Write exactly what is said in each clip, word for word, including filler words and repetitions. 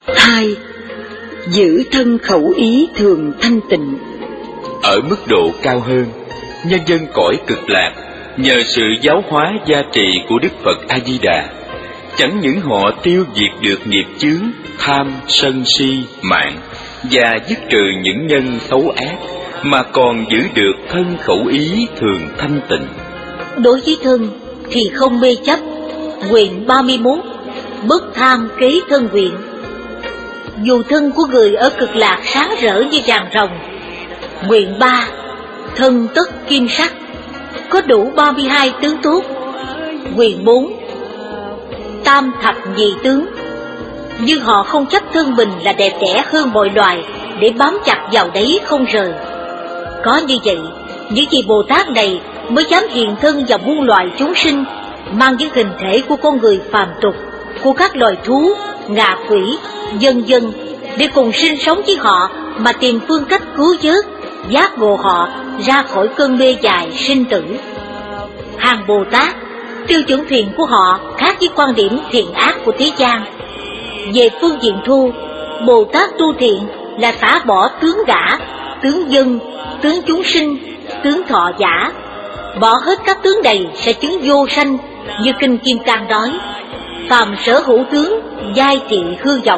Hai, giữ thân khẩu ý thường thanh tịnh. Ở mức độ cao hơn, nhân dân cõi cực lạc nhờ sự giáo hóa gia trì của Đức Phật A Di Đà, chẳng những họ tiêu diệt được nghiệp chướng tham, sân si, mạng và dứt trừ những nhân xấu ác, mà còn giữ được thân khẩu ý thường thanh tịnh. Đối với thân thì không mê chấp. Nguyện ba mươi mốt, bất tham kế thân nguyện. Dù thân của người ở cực lạc sáng rỡ như rạng rồng. Nguyện ba, thân tất kim sắc, có đủ ba mươi hai tướng tốt. Nguyện bốn, tam thập nhị tướng. Nhưng họ không chấp thân mình là đẹp đẽ hơn mọi loài, để bám chặt vào đấy không rời. Có như vậy, những vị Bồ Tát này mới dám hiện thân vào muôn loài chúng sinh, mang những hình thể của con người phàm tục, của các loài thú, ngạ quỷ, vân vân, để cùng sinh sống với họ mà tìm phương cách cứu vớt, giác ngộ họ ra khỏi cơn mê dài sinh tử. Hàng Bồ Tát, tiêu chuẩn thiện của họ khác với quan điểm thiện ác của thế gian. Về phương diện thu, Bồ Tát tu thiện là xả bỏ tướng ngã, tướng dân, tướng chúng sinh, tướng thọ giả. Bỏ hết các tướng này sẽ chứng vô sanh, như Kinh Kim Cang nói: phàm sở hữu tướng, giai trị hư vọng.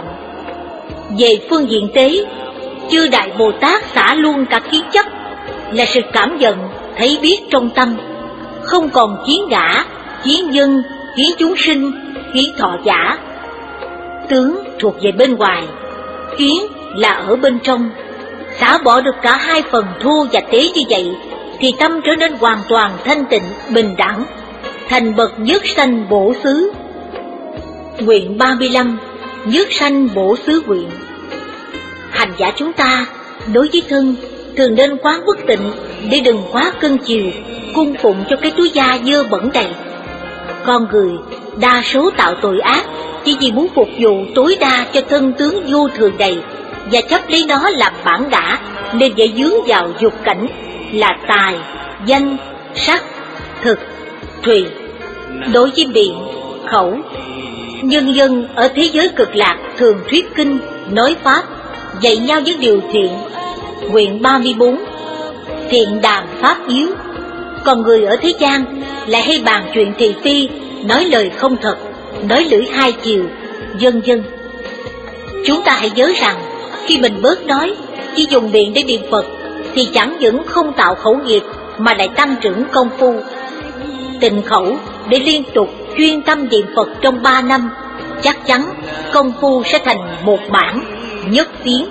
Về phương diện tế, chư Đại Bồ Tát xả luôn cả kiến chấp, là sự cảm nhận, thấy biết trong tâm, không còn kiến ngã, kiến dân, kiến chúng sinh, kiến thọ giả. Tướng thuộc về bên ngoài, kiến là ở bên trong. Xả bỏ được cả hai phần thu và tế như vậy, thì tâm trở nên hoàn toàn thanh tịnh, bình đẳng, thành bậc nhất sanh bổ xứ. Nguyện ba mươi lăm, nhất sanh bổ xứ nguyện. Hành giả chúng ta đối với thân thường nên quán bất tịnh, để đừng quá cưng chiều, cung phụng cho cái túi da dơ bẩn này. Con người đa số tạo tội ác chỉ vì muốn phục vụ tối đa cho thân tướng vô thường này, và chấp lấy nó làm bản ngã, nên dễ dướng vào dục cảnh là tài, danh, sắc, thực, thùy. Đối với miệng, khẩu, nhân dân ở thế giới cực lạc thường thuyết kinh, nói pháp, dạy nhau những điều thiện. Nguyện ba mươi bốn, thiện đàm pháp yếu. Còn người ở thế gian lại hay bàn chuyện thị phi, nói lời không thật, nói lưỡi hai chiều, vân vân. Chúng ta hãy nhớ rằng, khi mình bớt nói, chỉ dùng miệng để niệm Phật, thì chẳng những không tạo khẩu nghiệp, mà lại tăng trưởng công phu. Tịnh khẩu để liên tục chuyên tâm niệm Phật trong ba năm, chắc chắn công phu sẽ thành một mảng, nhất tiến.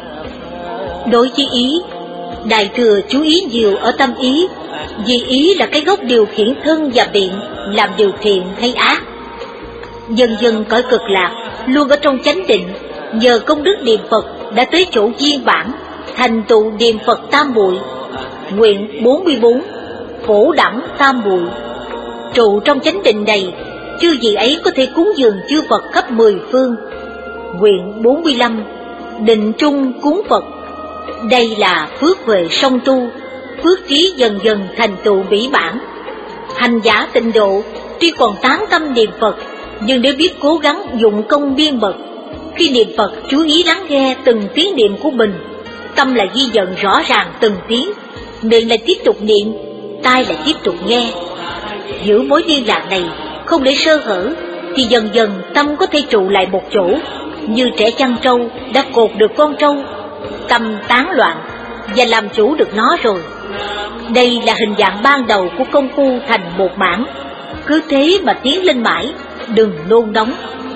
Đối với ý, Đại Thừa chú ý nhiều ở tâm ý, vì ý là cái gốc điều khiển thân và miệng làm điều thiện hay ác. Dần dần cõi cực lạc luôn ở trong chánh định, nhờ công đức niệm Phật đã tới chỗ viên bản, thành tựu niệm Phật tam muội. Nguyện bốn mươi bốn, phổ đẳng tam muội. Trụ trong chánh định này, chư vị ấy có thể cúng dường chư Phật khắp mười phương. Nguyện bốn mươi lăm, định trung cúng Phật. Đây là phước về song tu, phước trí dần dần thành tựu bỉ bản. Hành giả tịnh độ tuy còn tán tâm niệm Phật, nhưng nếu biết cố gắng dụng công biên mật, khi niệm Phật chú ý lắng nghe từng tiếng niệm của mình, tâm lại ghi nhận rõ ràng từng tiếng, miệng lại tiếp tục niệm, tai lại tiếp tục nghe. Giữ mối liên lạc này không để sơ hở, thì dần dần tâm có thể trụ lại một chỗ, như trẻ chăn trâu đã cột được con trâu, tâm tán loạn và làm chủ được nó rồi. Đây là hình dạng ban đầu của công phu thành một mảng, cứ thế mà tiến lên mãi, đừng nôn nóng.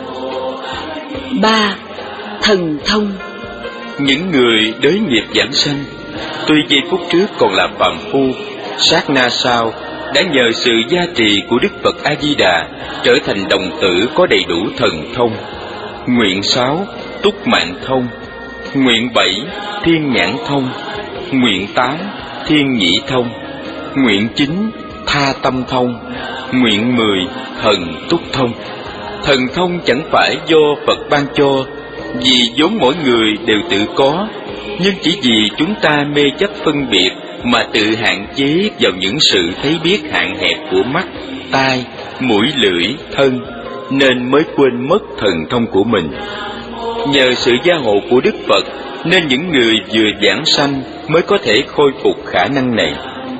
Ba, thần thông. Những người đới nghiệp giảng sanh, tuy giây phút trước còn là phàm phu, sát na sau đã nhờ sự gia trì của Đức Phật A Di Đà trở thành đồng tử có đầy đủ thần thông. Nguyện sáu, túc mạng thông. Nguyện bảy, thiên nhãn thông. Nguyện tám, thiên nhĩ thông. Nguyện chín, tha tâm thông. Nguyện mười, thần túc thông. Thần thông chẳng phải do Phật ban cho, vì vốn mỗi người đều tự có, nhưng chỉ vì chúng ta mê chấp phân biệt mà tự hạn chế vào những sự thấy biết hạn hẹp của mắt, tai, mũi, lưỡi, thân, nên mới quên mất thần thông của mình. Nhờ sự gia hộ của Đức Phật nên những người vừa giảng sanh mới có thể khôi phục khả năng này.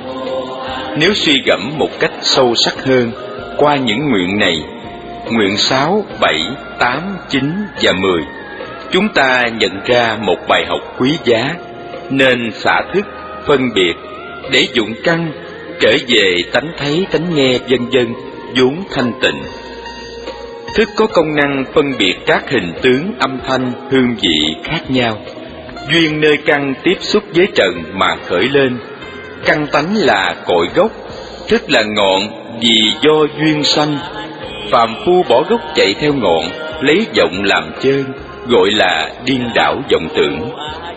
Nếu suy gẫm một cách sâu sắc hơn qua những nguyện này, nguyện sáu, bảy, tám, chín và mười, chúng ta nhận ra một bài học quý giá, nên xả thức, phân biệt, để dụng căn, trở về tánh thấy, tánh nghe vân vân vốn thanh tịnh. Thức có công năng phân biệt các hình tướng, âm thanh, hương vị khác nhau. Duyên nơi căn tiếp xúc với trần mà khởi lên. Căn tánh là cội gốc, thức là ngọn vì do duyên sanh. Phàm phu bỏ gốc chạy theo ngọn, lấy vọng làm chơn, gọi là điên đảo vọng tưởng.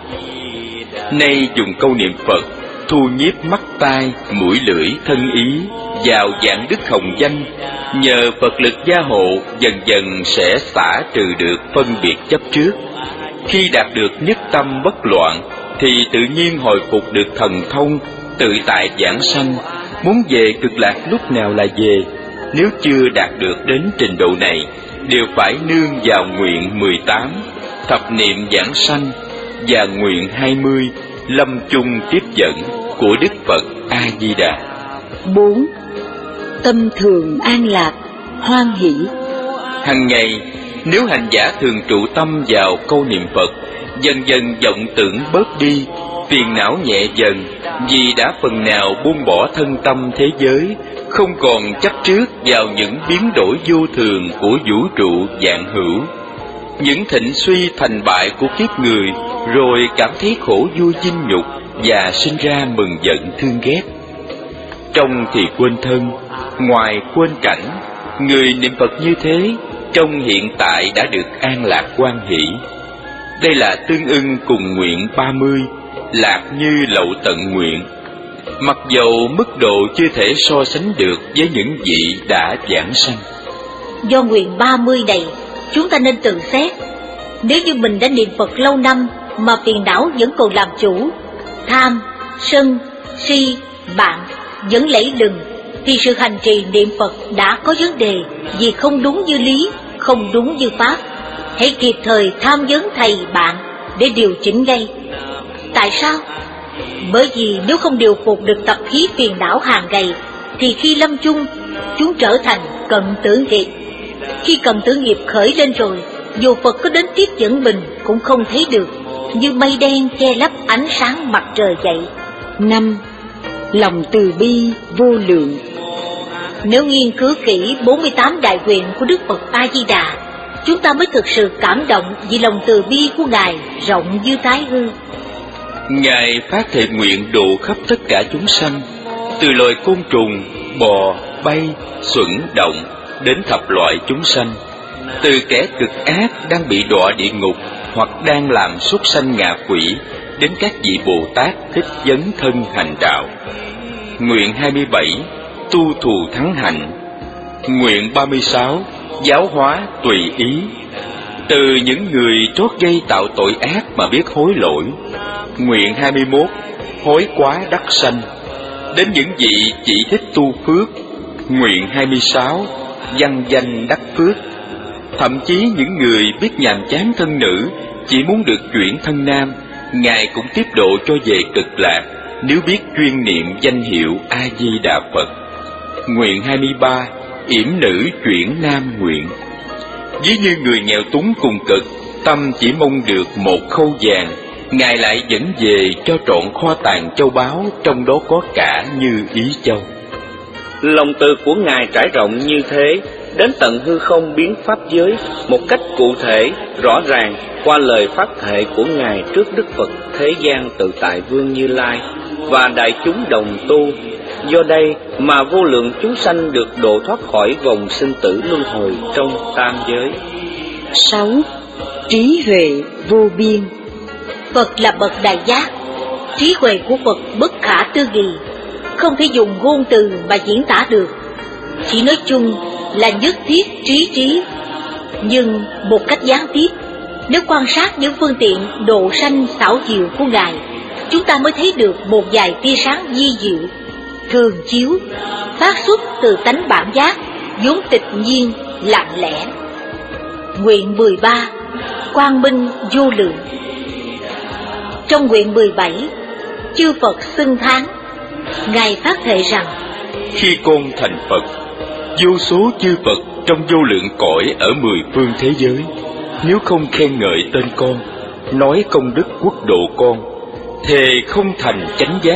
Nay dùng câu niệm Phật thu nhiếp mắt tai, mũi lưỡi, thân ý vào dạng đức hồng danh, nhờ Phật lực gia hộ, dần dần sẽ xả trừ được phân biệt chấp trước. Khi đạt được nhất tâm bất loạn, thì tự nhiên hồi phục được thần thông, tự tại giảng sanh. Muốn về cực lạc lúc nào là về. Nếu chưa đạt được đến trình độ này, đều phải nương vào nguyện mười tám, thập niệm giảng sanh, và nguyện hai mươi, lâm chung tiếp dẫn của Đức Phật A Di Đà. Bốn. Tâm thường an lạc, hoan hỷ. Hằng ngày, nếu hành giả thường trụ tâm vào câu niệm Phật, dần dần vọng tưởng bớt đi, phiền não nhẹ dần, vì đã phần nào buông bỏ thân tâm thế giới, không còn chấp trước vào những biến đổi vô thường của vũ trụ vạn hữu, những thịnh suy thành bại của kiếp người, rồi cảm thấy khổ vui dinh nhục và sinh ra mừng giận thương ghét. Trong thì quên thân, ngoài quên cảnh, người niệm Phật như thế, trong hiện tại đã được an lạc hoan hỷ. Đây là tương ưng cùng nguyện ba mươi, lạc như lậu tận nguyện. Mặc dầu mức độ chưa thể so sánh được với những vị đã giảng sanh. Do nguyện ba mươi này, chúng ta nên tự xét. Nếu như mình đã niệm Phật lâu năm mà phiền não vẫn còn làm chủ, tham, sân, si, mạng vẫn lẫy lừng, thì sự hành trì niệm Phật đã có vấn đề, vì không đúng như lý, không đúng như pháp. Hãy kịp thời tham vấn thầy bạn để điều chỉnh ngay. Tại sao? Bởi vì nếu không điều phục được tập khí phiền não hàng ngày, thì khi lâm chung, chúng trở thành cận tử nghiệp. Khi cận tử nghiệp khởi lên rồi, dù Phật có đến tiếp dẫn mình cũng không thấy được, như mây đen che lấp ánh sáng mặt trời vậy. Năm. Lòng từ bi vô lượng. Nếu nghiên cứu kỹ bốn mươi tám đại nguyện của Đức Phật A Di Đà, chúng ta mới thực sự cảm động vì lòng từ bi của Ngài rộng như thái hư. Ngài phát thệ nguyện độ khắp tất cả chúng sanh, từ loài côn trùng, bò, bay, xuẩn, động, đến thập loại chúng sanh, từ kẻ cực ác đang bị đọa địa ngục hoặc đang làm súc sanh ngạ quỷ, đến các vị Bồ Tát thích dấn thân hành đạo. Nguyện hai mươi bảy, tu thù thắng hạnh. Nguyện ba mươi sáu, giáo hóa tùy ý. Từ những người trót dây tạo tội ác mà biết hối lỗi. Nguyện hai mươi mốt, hối quá đắc sanh. Đến những vị chỉ thích tu phước. Nguyện hai mươi sáu, văn danh đắc phước. Thậm chí những người biết nhàm chán thân nữ, chỉ muốn được chuyển thân nam, Ngài cũng tiếp độ cho về cực lạc, nếu biết chuyên niệm danh hiệu A Di Đà Phật. Nguyện hai mươi ba, yểm nữ chuyển nam nguyện. Ví như người nghèo túng cùng cực, tâm chỉ mong được một khâu vàng, Ngài lại dẫn về cho trọn kho tàng châu báu, trong đó có cả như ý châu. Lòng từ của Ngài trải rộng như thế, đến tận hư không biến pháp giới một cách cụ thể, rõ ràng qua lời pháp thệ của Ngài trước Đức Phật Thế Gian Tự Tại Vương Như Lai và đại chúng đồng tu. Do đây mà vô lượng chúng sanh được độ thoát khỏi vòng sinh tử luân hồi trong tam giới. Sáu. Trí huệ vô biên. Phật là bậc đại giác, trí huệ của Phật bất khả tư nghị, không thể dùng ngôn từ mà diễn tả được. Chỉ nói chung là nhất thiết trí trí, nhưng một cách gián tiếp, nếu quan sát những phương tiện độ sanh xảo diệu của Ngài, chúng ta mới thấy được một vài tia sáng di diệu, thường chiếu, phát xuất từ tánh bản giác, vốn tịch nhiên, lặng lẽ. Nguyện mười ba, quang minh vô lượng. Trong nguyện mười bảy, chư Phật xưng thán, Ngài phát thệ rằng: khi con thành Phật, vô số chư Phật trong vô lượng cõi ở mười phương thế giới, nếu không khen ngợi tên con, nói công đức quốc độ con, thề không thành chánh giác.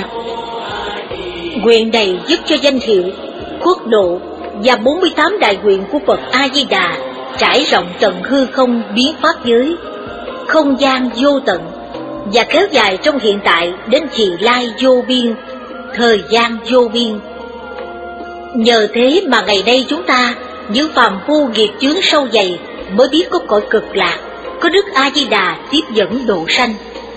Nguyện này giúp cho danh hiệu, quốc độ và bốn mươi tám đại nguyện của Phật A-di-đà trải rộng tận hư không biến pháp giới, không gian vô tận, và kéo dài trong hiện tại đến vị lai vô biên, thời gian vô biên. Nhờ thế mà ngày nay chúng ta, những phàm phu nghiệp chướng sâu dày, mới biết có cõi cực lạc, có Đức A-di-đà tiếp dẫn độ sanh.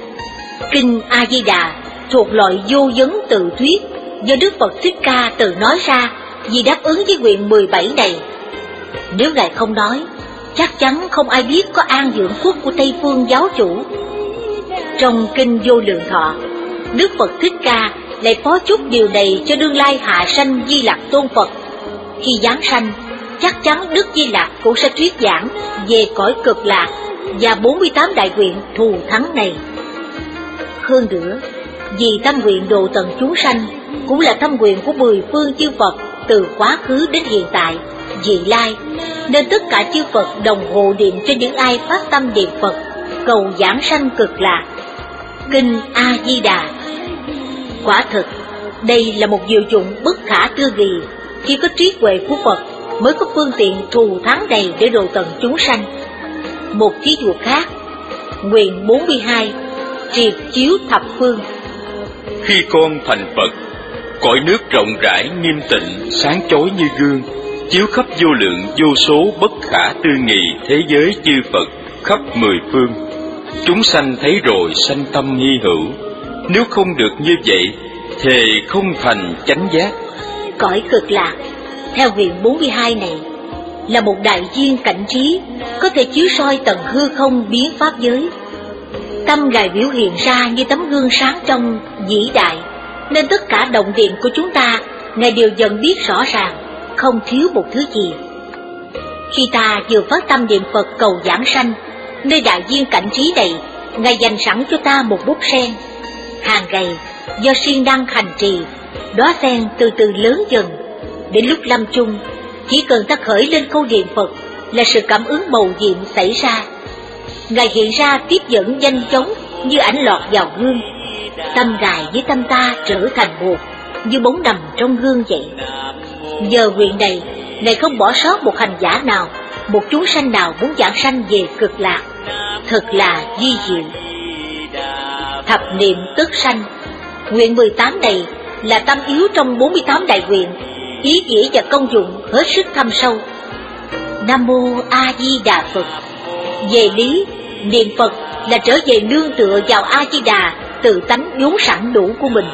Kinh A-di-đà thuộc loại vô vấn tự thuyết do Đức Phật Thích Ca tự nói ra vì đáp ứng với nguyện mười bảy này. Nếu Ngài không nói, chắc chắn không ai biết có an dưỡng quốc của Tây Phương giáo chủ. Trong kinh Vô Lượng Thọ, Đức Phật Thích Ca lại phó chúc điều này cho đương lai hạ sanh Di Lặc Tôn Phật. Khi giáng sanh, chắc chắn Đức Di Lặc cũng sẽ thuyết giảng về cõi cực lạc và bốn mươi tám đại nguyện thù thắng này. Hơn nữa, vì tâm nguyện độ tận chúng sanh cũng là tâm nguyện của mười phương chư Phật từ quá khứ đến hiện tại, vị lai, nên tất cả chư Phật đồng hộ niệm cho những ai phát tâm niệm Phật, cầu giảng sanh cực lạc. Kinh A-di-đà. Quả thực, đây là một diệu dụng bất khả tư nghị. Khi có trí huệ của Phật mới có phương tiện thù thắng này để độ tận chúng sanh. Một thí dụ khác, nguyện bốn mươi hai, triệt chiếu thập phương. Khi con thành Phật, cõi nước rộng rãi nghiêm tịnh, sáng chói như gương, chiếu khắp vô lượng vô số bất khả tư nghị thế giới chư Phật khắp mười phương. Chúng sanh thấy rồi sanh tâm hy hữu, nếu không được như vậy, thề không thành chánh giác. Cõi cực lạc, theo nguyện bốn mươi hai này, là một đại viên cảnh trí, có thể chiếu soi tận hư không biến pháp giới. Tâm Ngài biểu hiện ra như tấm gương sáng trong, vĩ đại, nên tất cả động niệm của chúng ta, Ngài đều dần biết rõ ràng, không thiếu một thứ gì. Khi ta vừa phát tâm niệm Phật cầu giảng sanh, nơi đại viên cảnh trí này, Ngài dành sẵn cho ta một bút sen. Hàng ngày, do siêng năng hành trì, đóa sen từ từ lớn dần. Đến lúc lâm chung, chỉ cần ta khởi lên câu niệm Phật là sự cảm ứng mầu nhiệm xảy ra. Ngài hiện ra tiếp dẫn nhanh chóng như ảnh lọt vào gương. Tâm Ngài với tâm ta trở thành một, như bóng nằm trong gương vậy. Nhờ nguyện này, Ngài không bỏ sót một hành giả nào, một chúng sanh nào muốn giảng sanh về cực lạc. Thật là vi diệu. Thập niệm tức sanh. Nguyện mười tám này là tâm yếu trong bốn mươi tám đại nguyện, ý nghĩa và công dụng hết sức thâm sâu. Nam mô A Di Đà Phật. Về lý, niệm Phật là trở về nương tựa vào A Di Đà tự tánh vốn sẵn đủ của mình.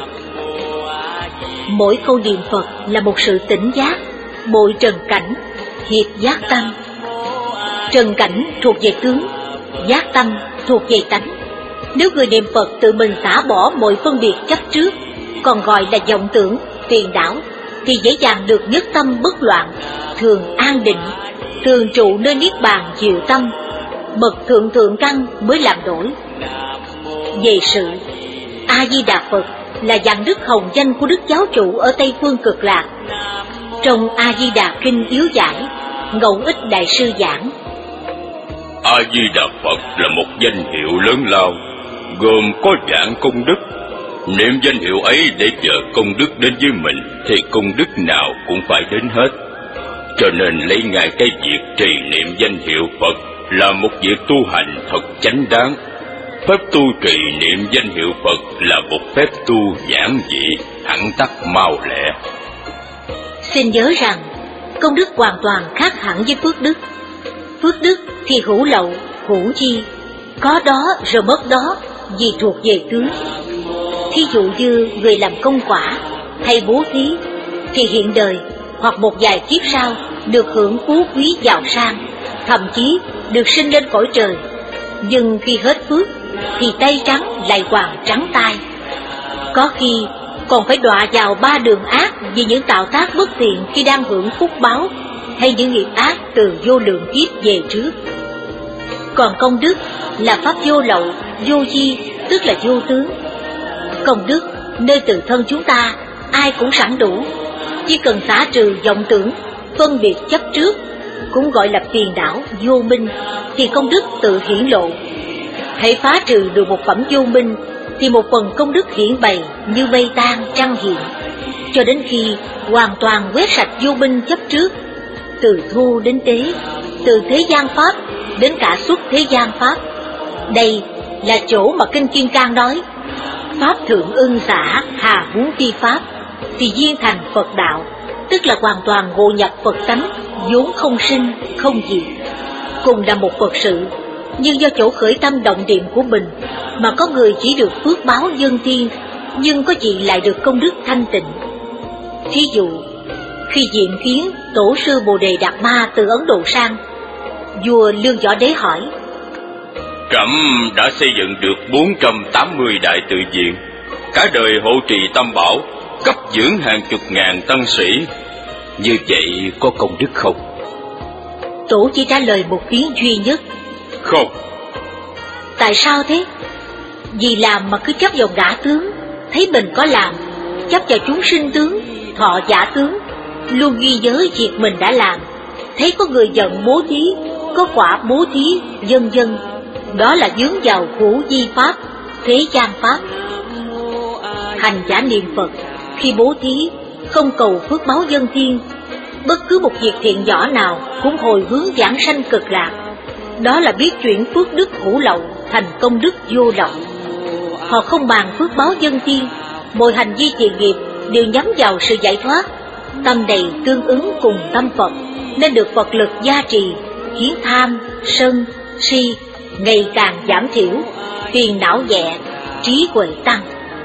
Mỗi câu niệm Phật là một sự tỉnh giác, bội trần cảnh, hiệp giác tâm. Trần cảnh thuộc về tướng, giác tâm thuộc về tánh. Nếu người niệm Phật tự mình xả bỏ mọi phân biệt chấp trước, còn gọi là vọng tưởng, phiền não, thì dễ dàng được nhất tâm bất loạn, thường an định, thường trụ nơi niết bàn diệu tâm. Bậc thượng thượng căn mới làm đổi. Về sự, A Di Đà Phật là dạng đức hồng danh của Đức Giáo Chủ ở Tây Phương Cực Lạc. Trong A Di Đà Kinh Yếu Giải, Ngẫu Ích Đại Sư giảng: A Di Đà Phật là một danh hiệu lớn lao, gồm có dạng công đức. Niệm danh hiệu ấy để chờ công đức đến với mình, thì công đức nào cũng phải đến hết. Cho nên lấy ngay cái việc trì niệm danh hiệu Phật là một việc tu hành thật chánh đáng. Phép tu trì niệm danh hiệu Phật là một phép tu giản dị, thẳng tắc mau lẹ. Xin nhớ rằng, công đức hoàn toàn khác hẳn với phước đức. Phước đức thì hữu lậu, hữu chi, có đó rồi mất đó, vì thuộc về tướng. Thí dụ như người làm công quả hay bố thí, thì hiện đời hoặc một vài kiếp sau được hưởng phú quý giàu sang, thậm chí được sinh lên cõi trời. Nhưng khi hết phước thì tay trắng lại hoàng trắng tay. Có khi còn phải đọa vào ba đường ác vì những tạo tác bất thiện khi đang hưởng phúc báo, hay những nghiệp ác từ vô lượng kiếp về trước. Còn công đức là pháp vô lậu, vô di, tức là vô tướng. Công đức nơi tự thân chúng ta ai cũng sẵn đủ, chỉ cần xả trừ vọng tưởng, phân biệt chấp trước, cũng gọi là phiền não vô minh, thì công đức tự hiển lộ. Hãy phá trừ được một phẩm vô minh, thì một phần công đức hiển bày như mây tan trăng hiện, cho đến khi hoàn toàn quét sạch vô minh chấp trước, từ thu đến tế, từ thế gian pháp đến cả xuất thế gian pháp. Đây là chỗ mà Kinh Kim Cang nói: pháp thượng ưng xả, hà huống phi pháp, thì duyên thành Phật đạo, tức là hoàn toàn ngộ nhập Phật tánh, vốn không sinh không diệt. Cùng là một Phật sự, nhưng do chỗ khởi tâm động niệm của mình mà có người chỉ được phước báo dân thiên, nhưng có chị lại được công đức thanh tịnh. Thí dụ, khi diện kiến tổ sư Bồ Đề Đạt Ma từ Ấn Độ sang, vua Lương Võ Đế hỏi: Trẫm đã xây dựng được bốn trăm tám mươi đại tự viện, cả đời hộ trì tam bảo, cấp dưỡng hàng chục ngàn tăng sĩ, như vậy có công đức không? Tổ chỉ trả lời một tiếng duy nhất: không. Tại sao thế? Vì làm mà cứ chấp vào ngã tướng, thấy mình có làm, chấp vào chúng sinh tướng, thọ giả tướng, luôn ghi giới việc mình đã làm, thấy có người giận bố thí, có quả bố thí, vân vân. Đó là vướng vào hữu vi pháp, thế gian pháp. Hành giả niệm Phật khi bố thí không cầu phước báo dân thiên, bất cứ một việc thiện nhỏ nào cũng hồi hướng giảng sanh cực lạc. Đó là biết chuyển phước đức hữu lậu thành công đức vô lậu. Họ không màng phước báo dân thiên, mọi hành vi thiện nghiệp đều nhắm vào sự giải thoát. Tâm đầy tương ứng cùng tâm Phật, nên được Phật lực gia trì, khiến tham, sân, si ngày càng giảm thiểu, phiền não nhẹ, trí huệ tăng.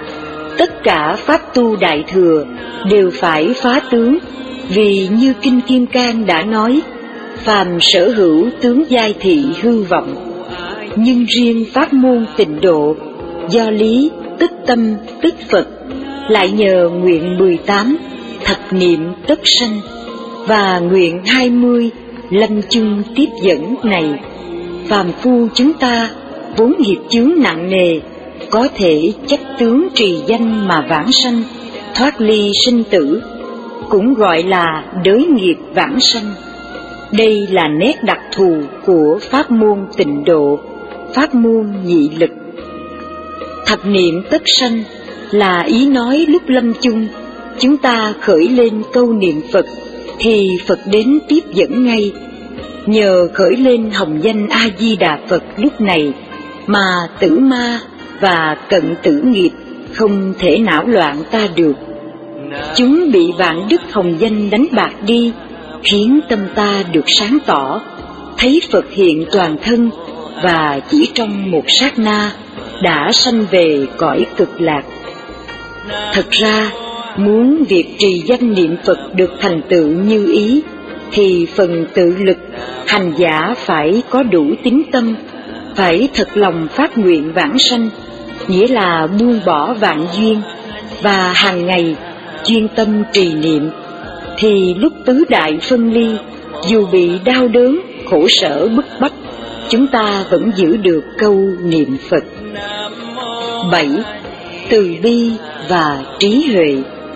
Tất cả pháp tu đại thừa đều phải phá tướng, vì như Kinh Kim Cang đã nói: phàm sở hữu tướng giai thị hư vọng. Nhưng riêng pháp môn tịnh độ, do lý tức tâm tức Phật, lại nhờ nguyện mười tám thập niệm tất sanh và nguyện hai mươi lâm chung tiếp dẫn này, phàm phu chúng ta vốn nghiệp chướng nặng nề, có thể chấp tướng trì danh mà vãng sanh, thoát ly sinh tử, cũng gọi là đới nghiệp vãng sanh. Đây là nét đặc thù của pháp môn tịnh độ, pháp môn nhị lực. Thập niệm tất sanh là ý nói lúc lâm chung, chúng ta khởi lên câu niệm Phật thì Phật đến tiếp dẫn ngay. Nhờ khởi lên hồng danh A-di-đà Phật lúc này mà tử ma và cận tử nghiệp không thể não loạn ta được. Chúng bị vạn đức hồng danh đánh bạc đi, khiến tâm ta được sáng tỏ, thấy Phật hiện toàn thân, và chỉ trong một sát na đã sanh về cõi cực lạc. Thật ra, muốn việc trì danh niệm Phật được thành tựu như ý, thì phần tự lực hành giả phải có đủ tín tâm, phải thật lòng phát nguyện vãng sanh, nghĩa là buông bỏ vạn duyên, và hàng ngày chuyên tâm trì niệm, thì lúc tứ đại phân ly, dù bị đau đớn, khổ sở bức bách, chúng ta vẫn giữ được câu niệm Phật. Bảy. Từ bi và trí huệ.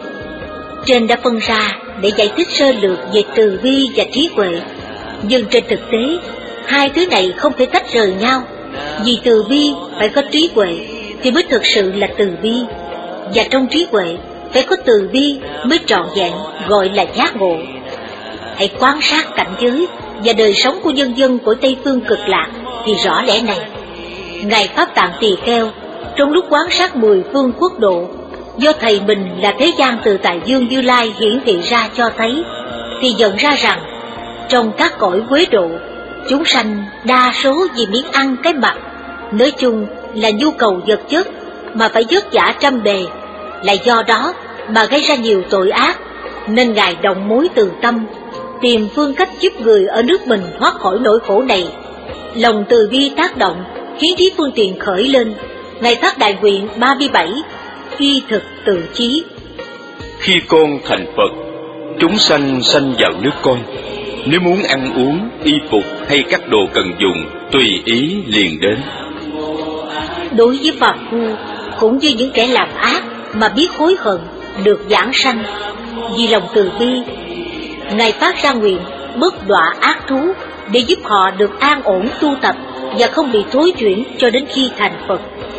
Trên đã phân ra để giải thích sơ lược về từ bi và trí huệ, nhưng trên thực tế hai thứ này không thể tách rời nhau, vì từ bi phải có trí huệ thì mới thực sự là từ bi, và trong trí huệ phải có từ bi mới trọn vẹn, gọi là giác ngộ. Hãy quan sát cảnh giới và đời sống của nhân dân của Tây Phương Cực Lạc thì rõ lẽ này. Ngài Pháp Tạng Tỳ Kheo trong lúc quan sát mười phương quốc độ, do thầy mình là thế gian Từ Tại Dương Như Lai hiển thị ra cho thấy, thì nhận ra rằng trong các cõi Quế Độ, chúng sanh đa số vì miếng ăn cái mặc, nói chung là nhu cầu vật chất mà phải vất vả trăm bề, lại do đó mà gây ra nhiều tội ác, nên Ngài động mối từ tâm, tìm phương cách giúp người ở nước mình thoát khỏi nỗi khổ này. Lòng từ bi tác động khiến trí phương tiện khởi lên. Ngài phát đại nguyện ba mươi bảy, y thực tự chí. Khi con thành Phật, chúng sanh sanh vào nước con, Nếu muốn ăn uống, y phục hay các đồ cần dùng, tùy ý liền đến. Đối với phàm phu cũng như những kẻ làm ác mà biết hối hận được giảng sanh, vì lòng từ bi, Ngài phát ra nguyện bớt đọa ác thú để giúp họ được an ổn tu tập và không bị thối chuyển cho đến khi thành Phật.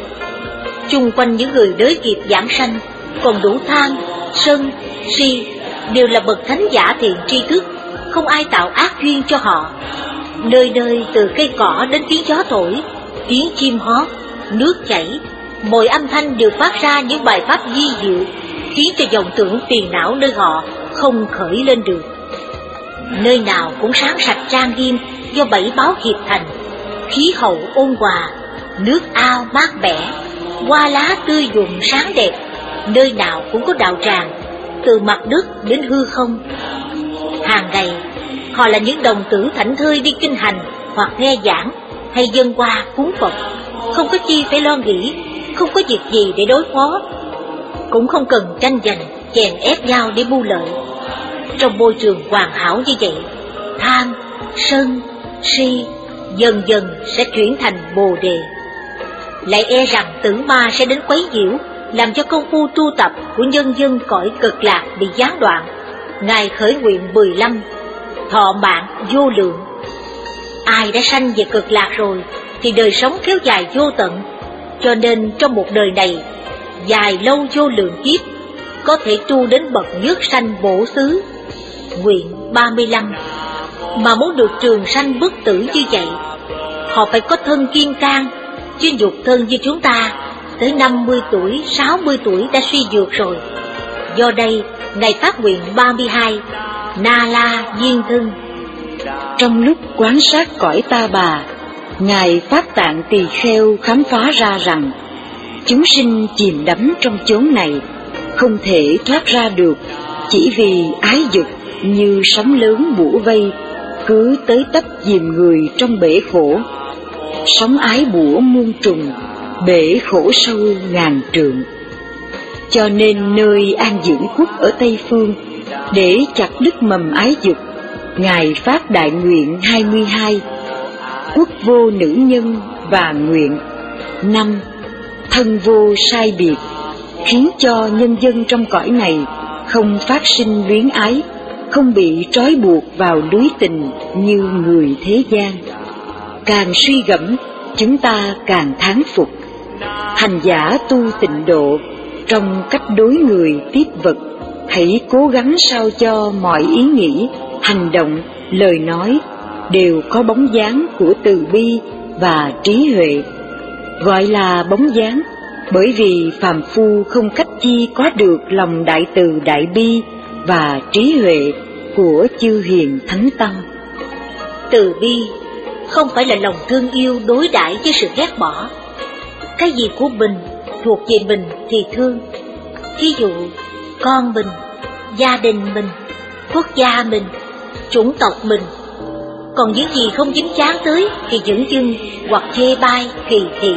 Chung quanh những người đới kịp giảng sanh còn đủ than, sân, si, đều là bậc thánh giả thiện tri thức, không ai tạo ác duyên cho họ. Nơi nơi từ cây cỏ đến tiếng gió thổi, tiếng chim hót, nước chảy, mọi âm thanh đều phát ra những bài pháp vi diệu, khiến cho vọng tưởng phiền não nơi họ không khởi lên được. Nơi nào cũng sáng sạch trang nghiêm do bảy báo hiệp thành, khí hậu ôn hòa, nước ao mát mẻ, hoa lá tươi nhuận sáng đẹp, nơi nào cũng có đạo tràng, từ mặt đất đến hư không. Hàng ngày, họ là những đồng tử thảnh thơi đi kinh hành hoặc nghe giảng hay dâng hoa cúng Phật, không có chi phải lo nghĩ, không có việc gì để đối phó, cũng không cần tranh giành, chèn ép nhau để mưu lợi. Trong môi trường hoàn hảo như vậy, tham, sân, si dần dần sẽ chuyển thành bồ đề. Lại e rằng tử ma sẽ đến quấy nhiễu, làm cho công phu tu tập của nhân dân cõi cực lạc bị gián đoạn. Ngài khởi nguyện mười lăm, thọ mạng vô lượng. Ai đã sanh về cực lạc rồi thì đời sống kéo dài vô tận, cho nên trong một đời này dài lâu vô lượng kiếp có thể tu đến bậc nhất sanh bổ xứ. Nguyện ba mươi lăm. Mà muốn được trường sanh bất tử như vậy, họ phải có thân kiên can, chứ nhục thân như chúng ta tới năm mươi tuổi, sáu mươi tuổi đã suy nhược rồi. Do đây, Ngài phát nguyện ba mươi hai, Na La Diên Thân. Trong lúc quan sát cõi Ta Bà, Ngài Phát Tạng Tỳ Kheo khám phá ra rằng chúng sinh chìm đắm trong chốn này, không thể thoát ra được, chỉ vì ái dục như sóng lớn bủa vây, cứ tới tấp dìm người trong bể khổ. Sóng ái bủa muôn trùng, bể khổ sâu ngàn trượng. Cho nên nơi an dưỡng quốc ở Tây Phương, để chặt đứt mầm ái dục, Ngài phát đại nguyện hai mươi hai, quốc vô nữ nhân và nguyện năm, thân vô sai biệt, khiến cho nhân dân trong cõi này không phát sinh luyến ái, không bị trói buộc vào lưới tình như người thế gian. Càng suy gẫm, chúng ta càng thán phục. Hành giả tu tịnh độ, trong cách đối người tiếp vật, hãy cố gắng sao cho mọi ý nghĩ, hành động, lời nói đều có bóng dáng của từ bi và trí huệ. Gọi là bóng dáng bởi vì phàm phu không cách chi có được lòng đại từ đại bi và trí huệ của chư hiền thánh tăng. Từ bi không phải là lòng thương yêu đối đãi với sự ghét bỏ. Cái gì của mình, thuộc về mình thì thương. Ví dụ, con mình, gia đình mình, quốc gia mình, chủng tộc mình. Còn những gì không dính dáng tới thì dửng dưng hoặc chê bai, kỳ thị.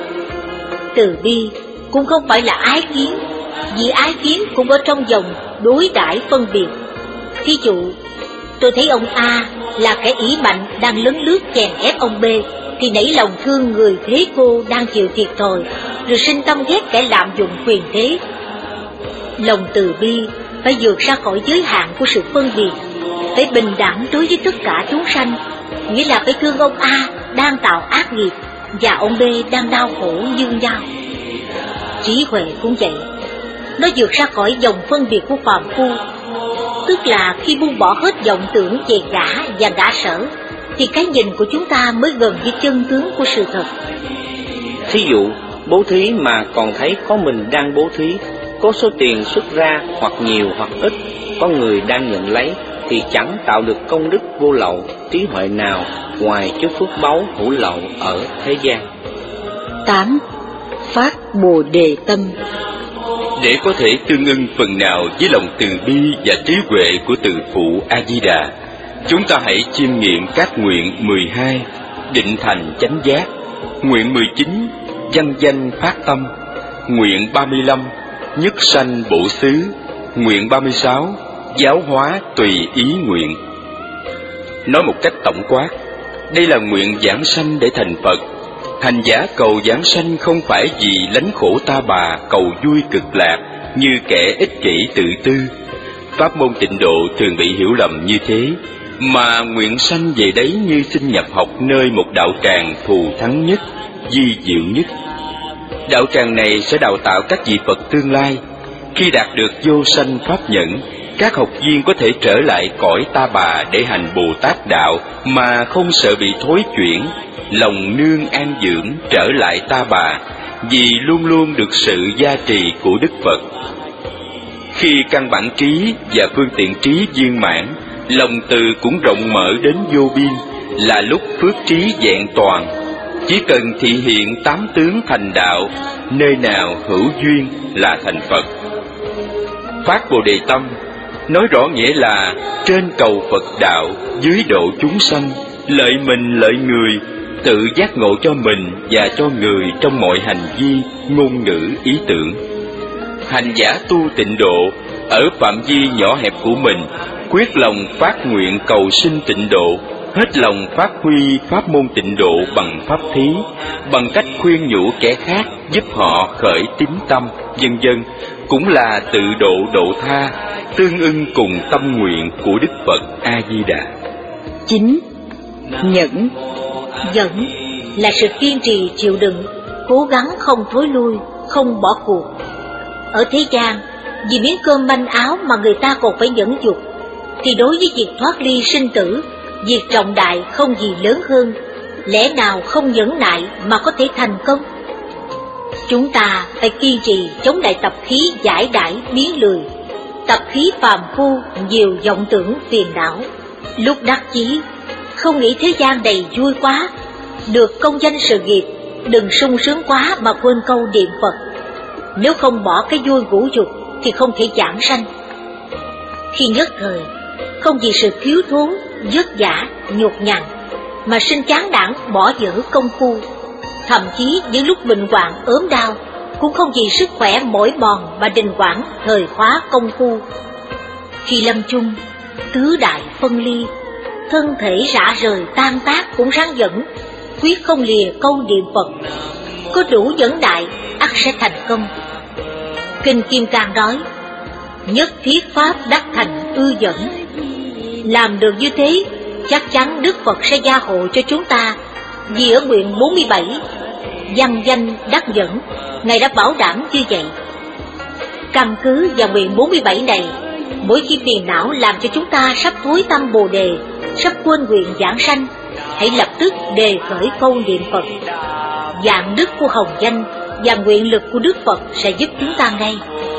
Từ bi cũng không phải là ái kiến, vì ái kiến cũng ở trong dòng đối đãi phân biệt. Ví dụ, tôi thấy ông A là kẻ ỷ mạnh đang lấn lướt chèn ép ông B, thì nảy lòng thương người thế cô đang chịu thiệt thòi, rồi sinh tâm ghét kẻ lạm dụng quyền thế. Lòng từ bi phải vượt ra khỏi giới hạn của sự phân biệt, phải bình đẳng đối với tất cả chúng sanh, nghĩa là phải thương ông A đang tạo ác nghiệp và ông B đang đau khổ như nhau. Trí huệ cũng vậy, nó vượt ra khỏi dòng phân biệt của phàm phu, tức là khi buông bỏ hết vọng tưởng về ngã và ngã sở, thì cái nhìn của chúng ta mới gần với chân tướng của sự thật. Thí dụ, bố thí mà còn thấy có mình đang bố thí, có số tiền xuất ra hoặc nhiều hoặc ít, có người đang nhận lấy, thì chẳng tạo được công đức vô lậu, trí huệ nào ngoài chút phước báu hữu lậu ở thế gian. tám. Phát Bồ Đề Tâm. Để có thể tương ưng phần nào với lòng từ bi và trí huệ của từ phụ A Di Đà, chúng ta hãy chiêm nghiệm các nguyện mười hai, định thành chánh giác, nguyện mười chín, văn danh phát tâm, nguyện ba mươi lăm, nhất sanh bổ xứ, nguyện ba mươi sáu, giáo hóa tùy ý nguyện. Nói một cách tổng quát, đây là nguyện giảng sanh để thành Phật. Hành giả cầu giảng sanh không phải vì lánh khổ ta bà, cầu vui cực lạc như kẻ ích kỷ tự tư. Pháp môn Tịnh Độ thường bị hiểu lầm như thế, mà nguyện sanh về đấy như xin nhập học nơi một đạo tràng thù thắng nhất, di diệu nhất. Đạo tràng này sẽ đào tạo các vị Phật tương lai. Khi đạt được vô sanh pháp nhẫn, các học viên có thể trở lại cõi ta bà để hành Bồ Tát đạo mà không sợ bị thối chuyển, lòng nương an dưỡng trở lại ta bà, vì luôn luôn được sự gia trì của Đức Phật. Khi căn bản trí và phương tiện trí viên mãn, lòng từ cũng rộng mở đến vô biên, là lúc phước trí vẹn toàn. Chỉ cần thị hiện tám tướng thành đạo, nơi nào hữu duyên là thành Phật. Phát Bồ Đề Tâm nói rõ nghĩa là trên cầu Phật đạo, dưới độ chúng sanh, lợi mình lợi người, tự giác ngộ cho mình và cho người trong mọi hành vi, ngôn ngữ, ý tưởng. Hành giả tu Tịnh Độ ở phạm vi nhỏ hẹp của mình, quyết lòng phát nguyện cầu sinh Tịnh Độ, hết lòng phát huy pháp môn Tịnh Độ bằng pháp thí, bằng cách khuyên nhủ kẻ khác giúp họ khởi tín tâm, vân vân, cũng là tự độ độ tha, tương ưng cùng tâm nguyện của Đức Phật A Di Đà. Chín. Nhẫn. Nhẫn là sự kiên trì chịu đựng, cố gắng không thối lui, không bỏ cuộc. Ở thế gian, vì miếng cơm manh áo mà người ta còn phải nhẫn nhục, thì đối với việc thoát ly sinh tử, việc trọng đại không gì lớn hơn. Lẽ nào không nhẫn nại mà có thể thành công? Chúng ta phải kiên trì chống lại tập khí giải đãi biến lười, tập khí phàm phu nhiều vọng tưởng phiền não. Lúc đắc chí, không nghĩ thế gian đầy vui quá, được công danh sự nghiệp, đừng sung sướng quá mà quên câu niệm Phật. Nếu không bỏ cái vui ngũ dục thì không thể giảng sanh. Khi nhất thời, không vì sự thiếu thốn, vất vả, nhột nhằn mà sinh chán nản bỏ dở công phu. Thậm chí những lúc bệnh hoạn ốm đau cũng không vì sức khỏe mỏi mòn mà đình hoãn thời khóa công phu. Khi lâm chung, tứ đại phân ly, thân thể rã rời tan tác cũng ráng dẫn, quyết không lìa câu niệm Phật. Có đủ nhẫn nại, ắt sẽ thành công. Kinh Kim Cang nói, nhất thiết pháp đắc thành ư dẫn. Làm được như thế, chắc chắn Đức Phật sẽ gia hộ cho chúng ta. Vì ở nguyện bốn mươi bảy, văn danh đắc dẫn, Ngài đã bảo đảm như vậy. Căn cứ vào nguyện bốn mươi bảy này, mỗi khi phiền não làm cho chúng ta sắp thối tâm Bồ Đề, sắp quên nguyện giảng sanh, hãy lập tức đề khởi câu niệm Phật. Dạng đức của hồng danh và nguyện lực của Đức Phật sẽ giúp chúng ta ngay.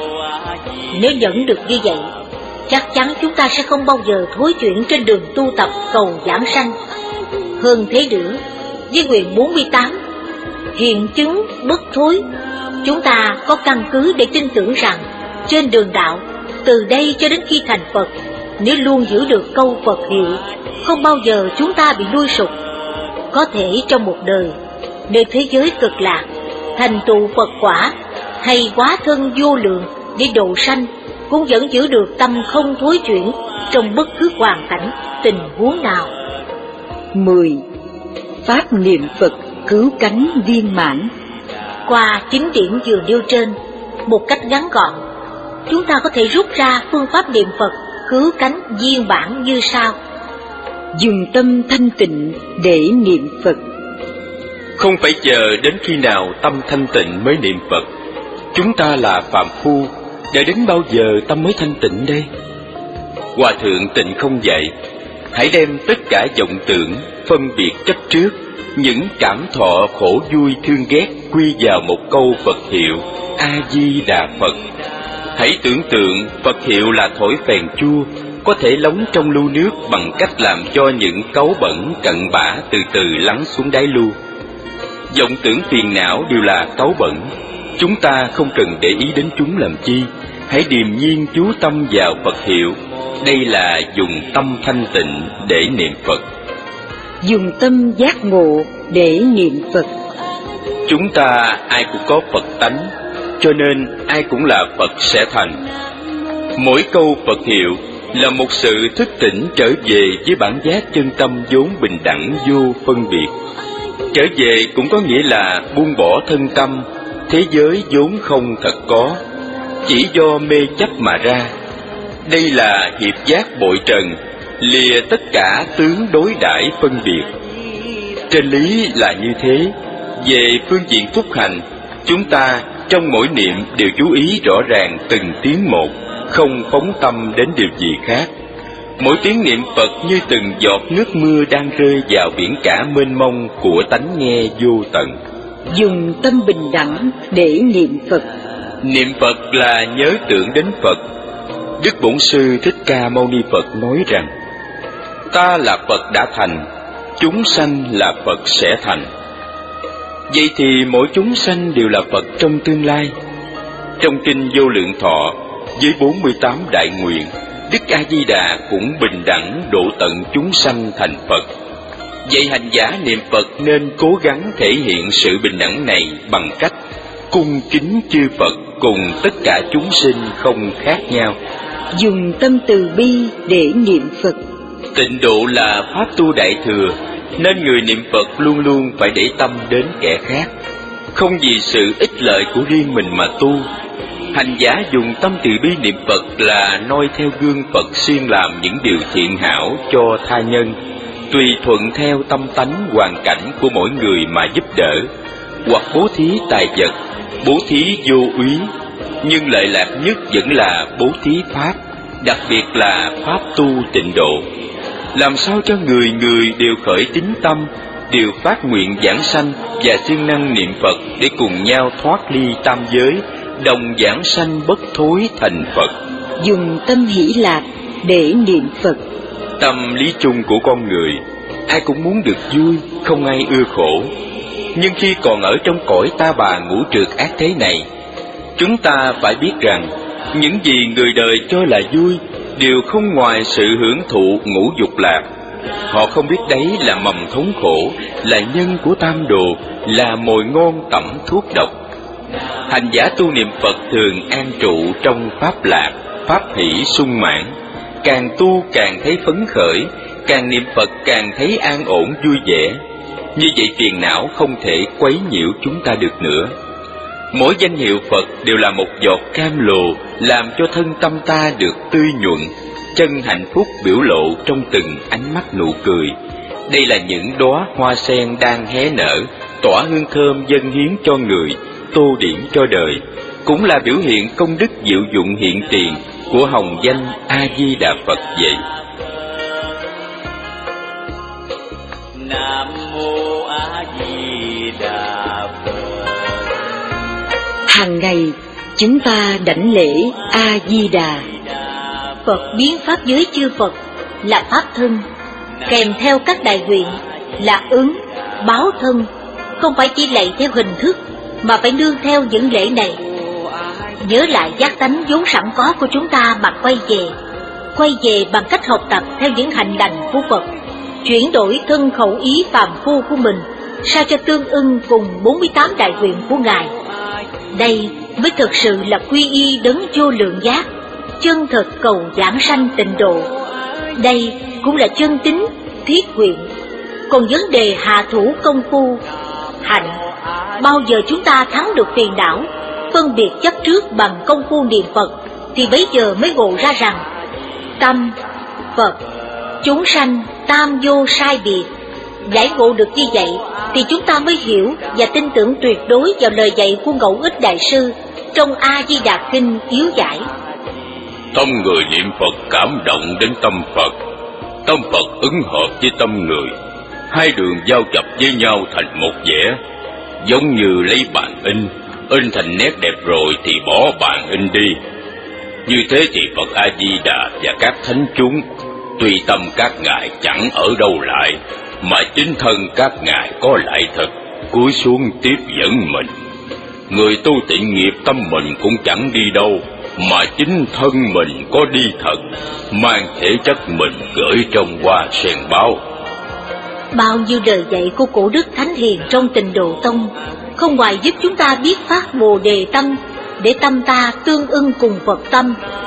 Nếu nhẫn được như vậy, chắc chắn chúng ta sẽ không bao giờ thối chuyển trên đường tu tập cầu giảng sanh. Hơn thế nữa, với nguyện bốn mươi tám, hiện chứng bất thối, chúng ta có căn cứ để tin tưởng rằng trên đường đạo, từ đây cho đến khi thành Phật, nếu luôn giữ được câu Phật hiệu, không bao giờ chúng ta bị lui sụp. Có thể trong một đời, nơi thế giới cực lạc, thành tựu Phật quả hay hóa thân vô lượng để độ sanh, cũng vẫn giữ được tâm không thối chuyển trong bất cứ hoàn cảnh, tình huống nào. Mười. Pháp niệm Phật cứu cánh viên mãn. Qua chính điểm vừa nêu trên, một cách ngắn gọn, chúng ta có thể rút ra phương pháp niệm Phật cứu cánh viên mãn như sau. Dùng tâm thanh tịnh để niệm Phật. Không phải chờ đến khi nào tâm thanh tịnh mới niệm Phật. Chúng ta là phàm phu, đợi đến bao giờ tâm mới thanh tịnh đây? Hòa thượng Tịnh Không dạy, hãy đem tất cả vọng tưởng, phân biệt chấp trước, những cảm thọ khổ vui thương ghét quy vào một câu Phật hiệu A Di Đà Phật. Hãy tưởng tượng Phật hiệu là thổi phèn chua, có thể lóng trong lu nước bằng cách làm cho những cấu bẩn cặn bã từ từ lắng xuống đáy lu. Vọng tưởng phiền não đều là cấu bẩn, chúng ta không cần để ý đến chúng làm chi. Hãy điềm nhiên chú tâm vào Phật hiệu. Đây là dùng tâm thanh tịnh để niệm Phật. Dùng tâm giác ngộ để niệm Phật. Chúng ta ai cũng có Phật tánh, cho nên ai cũng là Phật sẽ thành. Mỗi câu Phật hiệu là một sự thức tỉnh trở về với bản giác chân tâm vốn bình đẳng vô phân biệt. Trở về cũng có nghĩa là buông bỏ thân tâm, thế giới vốn không thật có, chỉ do mê chấp mà ra. Đây là hiệp giác bội trần, lìa tất cả tướng đối đãi phân biệt. Trên lý là như thế. Về phương diện phúc hành, chúng ta trong mỗi niệm đều chú ý rõ ràng từng tiếng một, không phóng tâm đến điều gì khác. Mỗi tiếng niệm Phật như từng giọt nước mưa đang rơi vào biển cả mênh mông của tánh nghe vô tận. Dùng tâm bình đẳng để niệm Phật. Niệm Phật là nhớ tưởng đến Phật. Đức Bổn Sư Thích Ca Mâu Ni Phật nói rằng: ta là Phật đã thành, chúng sanh là Phật sẽ thành. Vậy thì mỗi chúng sanh đều là Phật trong tương lai. Trong kinh Vô Lượng Thọ với bốn mươi tám đại nguyện, Đức A Di Đà cũng bình đẳng độ tận chúng sanh thành Phật. Vậy hành giả niệm Phật nên cố gắng thể hiện sự bình đẳng này bằng cách cung kính chư Phật cùng tất cả chúng sinh không khác nhau. Dùng tâm từ bi để niệm Phật. Tịnh độ là pháp tu đại thừa, nên người niệm Phật luôn luôn phải để tâm đến kẻ khác, không vì sự ích lợi của riêng mình mà tu. Hành giả dùng tâm từ bi niệm Phật là noi theo gương Phật siêng làm những điều thiện hảo cho tha nhân, tùy thuận theo tâm tánh hoàn cảnh của mỗi người mà giúp đỡ, hoặc bố thí tài vật, bố thí vô úy, nhưng lợi lạc nhất vẫn là bố thí pháp, đặc biệt là pháp tu tịnh độ. Làm sao cho người người đều khởi tín tâm, đều phát nguyện giảng sanh và siêng năng niệm Phật để cùng nhau thoát ly tam giới, đồng giảng sanh bất thối thành Phật. Dùng tâm hỷ lạc để niệm Phật. Tâm lý chung của con người, ai cũng muốn được vui, không ai ưa khổ. Nhưng khi còn ở trong cõi ta bà ngũ trượt ác thế này, chúng ta phải biết rằng những gì người đời cho là vui đều không ngoài sự hưởng thụ ngũ dục lạc. Họ không biết đấy là mầm thống khổ, là nhân của tam đồ, là mồi ngon tẩm thuốc độc. Hành giả tu niệm Phật thường an trụ trong pháp lạc, pháp hỷ sung mãn, càng tu càng thấy phấn khởi, càng niệm Phật càng thấy an ổn vui vẻ. Như vậy phiền não không thể quấy nhiễu chúng ta được nữa. Mỗi danh hiệu Phật đều là một giọt cam lồ, làm cho thân tâm ta được tươi nhuận, chân hạnh phúc biểu lộ trong từng ánh mắt nụ cười. Đây là những đóa hoa sen đang hé nở, tỏa hương thơm dâng hiến cho người, tô điểm cho đời, cũng là biểu hiện công đức diệu dụng hiện tiền của hồng danh A Di Đà Phật vậy. Nam mô A Di Đà Phật. Hàng ngày chúng ta đảnh lễ A Di Đà. Phật biến pháp giới chư Phật là pháp thân, kèm theo các đại nguyện là ứng, báo thân, không phải chỉ lạy theo hình thức mà phải nương theo những lễ này. Nhớ lại giác tánh vốn sẵn có của chúng ta mà quay về, quay về bằng cách học tập theo những hành đành của Phật, chuyển đổi thân khẩu ý phàm phu của mình sao cho tương ưng cùng bốn mươi tám đại nguyện của Ngài. Đây mới thực sự là quy y đấng vô lượng giác, chân thực cầu giảng sanh tịnh độ. Đây cũng là chân tín thiết nguyện. Còn vấn đề hạ thủ công phu hạnh, bao giờ chúng ta thắng được phiền não, phân biệt chấp trước bằng công phu niệm Phật, thì bấy giờ mới ngộ ra rằng tâm, Phật, chúng sanh tam vô sai biệt. Giải ngộ được như vậy thì chúng ta mới hiểu và tin tưởng tuyệt đối vào lời dạy của Ngẫu Ích Đại Sư trong A Di Đà Kinh yếu giải. Tâm người niệm Phật cảm động đến tâm Phật, tâm Phật ứng hợp với tâm người, hai đường giao chập với nhau thành một vẻ. Giống như lấy bàn in, in thành nét đẹp rồi thì bỏ bàn in đi. Như thế thì Phật A Di Đà và các thánh chúng, tùy tâm các ngài chẳng ở đâu lại, mà chính thân các ngài có lại thật, cúi xuống tiếp dẫn mình. Người tu tịnh nghiệp tâm mình cũng chẳng đi đâu, mà chính thân mình có đi thật, mang thể chất mình gửi trong hoa sen báo. Bao nhiêu lời dạy của cổ đức thánh hiền trong Tịnh Độ Tông không ngoài giúp chúng ta biết phát Bồ Đề tâm để tâm ta tương ưng cùng Phật tâm,